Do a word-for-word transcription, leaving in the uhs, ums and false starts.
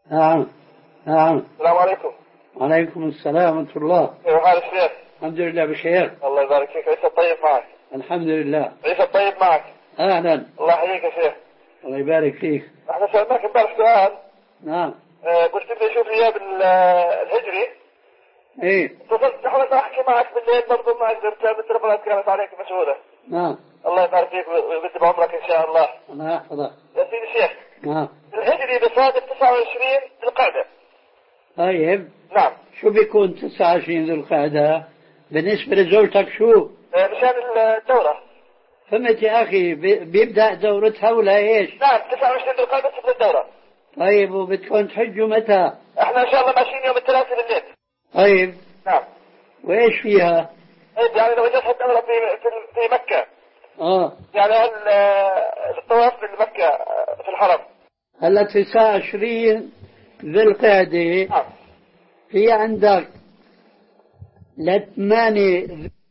نعم نعم. السلام عليكم. وعليكم السلام ورحمة الله. كيف حال الشيخ؟ الحمد لله بخير. الله يبارك فيك. عيسى الطيب معك. الحمد لله. عيسى الطيب معك. أهلا. الله يحييك يا شيخ. الله يبارك فيك. احنا سألناك امبارح سؤال. نعم. آه قلت لي شوف اياه بالهجري. ايه. اتصلت حاولت احكي معك بالليل برضه ما قدرت، التليفونات كانت عليك مشغولة. نعم. الله يبارك فيك ويبارك بعمرك ان شاء الله. الله يحفظك. يا سيدي الشيخ. نعم. الهجري بصادف تسعة وعشرين ذي القعدة. طيب. نعم. شو بيكون تسعة وعشرين ذي القعدة بالنسبة لزوجتك شو؟ آه مشان الدورة. فهمت يا أخي بيبدأ دورتها ولا إيش؟ نعم تسعة وعشرين ذي القعدة تبدأ الدورة. طيب وبتكون تحجوا متى؟ احنا ان شاء الله ماشيين يوم الثلاثاء بالليل. طيب. نعم. وإيش فيها؟ يعني لو جت الدورة في في مكة. آه. يعني الطواف في مكة في الحرم. هلا تسعة وعشرين ذي القعدة. نعم. في عندك لثمانية